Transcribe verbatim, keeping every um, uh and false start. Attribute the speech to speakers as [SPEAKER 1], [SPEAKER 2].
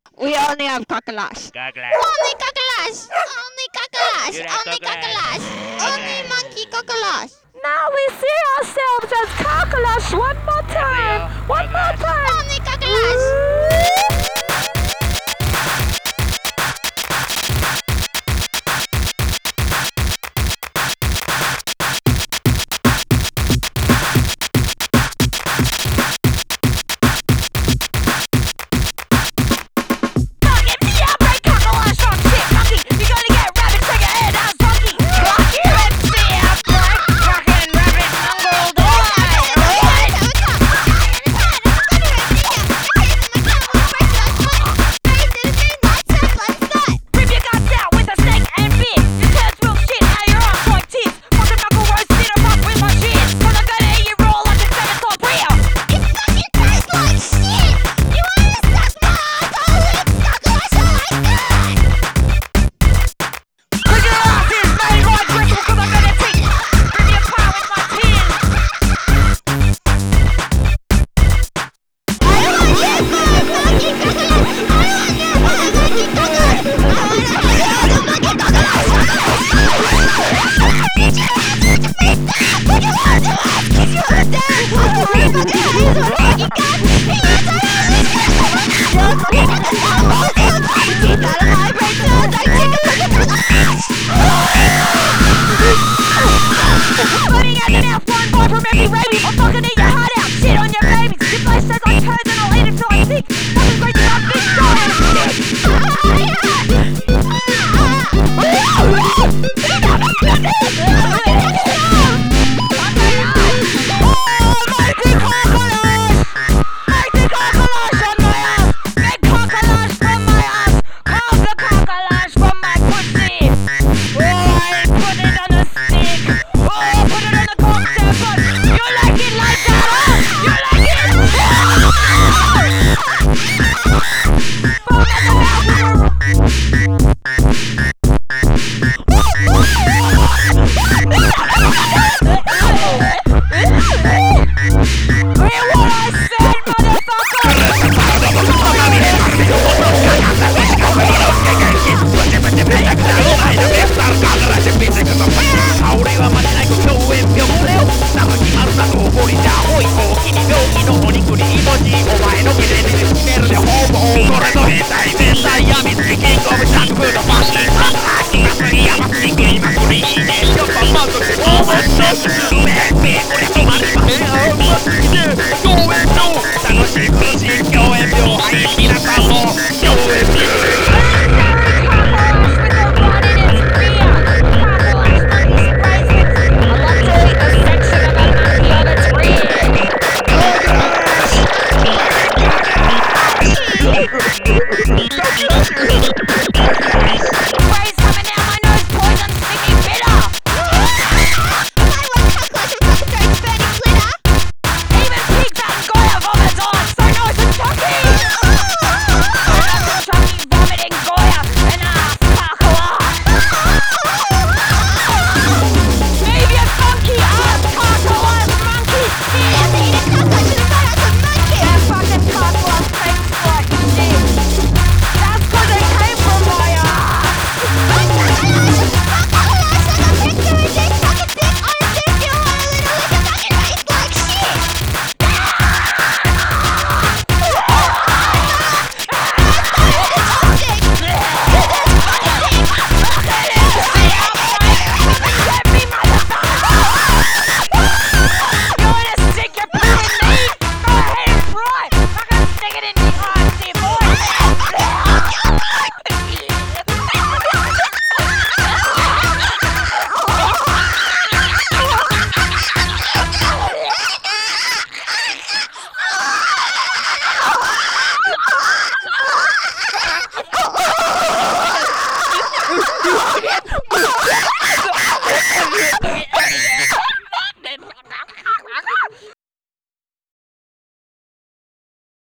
[SPEAKER 1] We only have kakalash.
[SPEAKER 2] Kakalash.
[SPEAKER 1] Only kakalash. Only kakalash.
[SPEAKER 2] You like
[SPEAKER 1] Only
[SPEAKER 2] kakalash?
[SPEAKER 1] kakalash. Only
[SPEAKER 2] Okay.
[SPEAKER 1] monkey kakalash.
[SPEAKER 3] Now we see ourselves as Kakalash one more time. One more
[SPEAKER 2] Kakalash.
[SPEAKER 3] time.
[SPEAKER 1] Only kakalash.
[SPEAKER 3] Fucking me up, break Kakalash on shit, monkey. You gonna get rabbit to your head, I'm funky. Fuck you, M C, I'm break fucking rabbit mangled eye. Rip your guts out with a snake and beer. Your turds will shit out your arms like tits. Fucking knuckle roast dinner up with my cheers. Cause I'm gonna eat you raw like a seven top rear.
[SPEAKER 1] It fucking tastes like shit! You wanna suck my alcoholic kakalash like that?
[SPEAKER 3] Cause your ass is made like brittle. Cause I'm gonna take rip you apart with my tears.
[SPEAKER 1] I want you, monkey kakalash! I want you, monkey kakalash! I want you, monkey
[SPEAKER 3] Putting out your mouth, one boy from every rabies. I'm fucking eat your heart out, shit on your babies. Your place tastes like turds and I'll eat it till I'm sick. Fucking great to my bitch, go ahead and shit.
[SPEAKER 1] kakalash!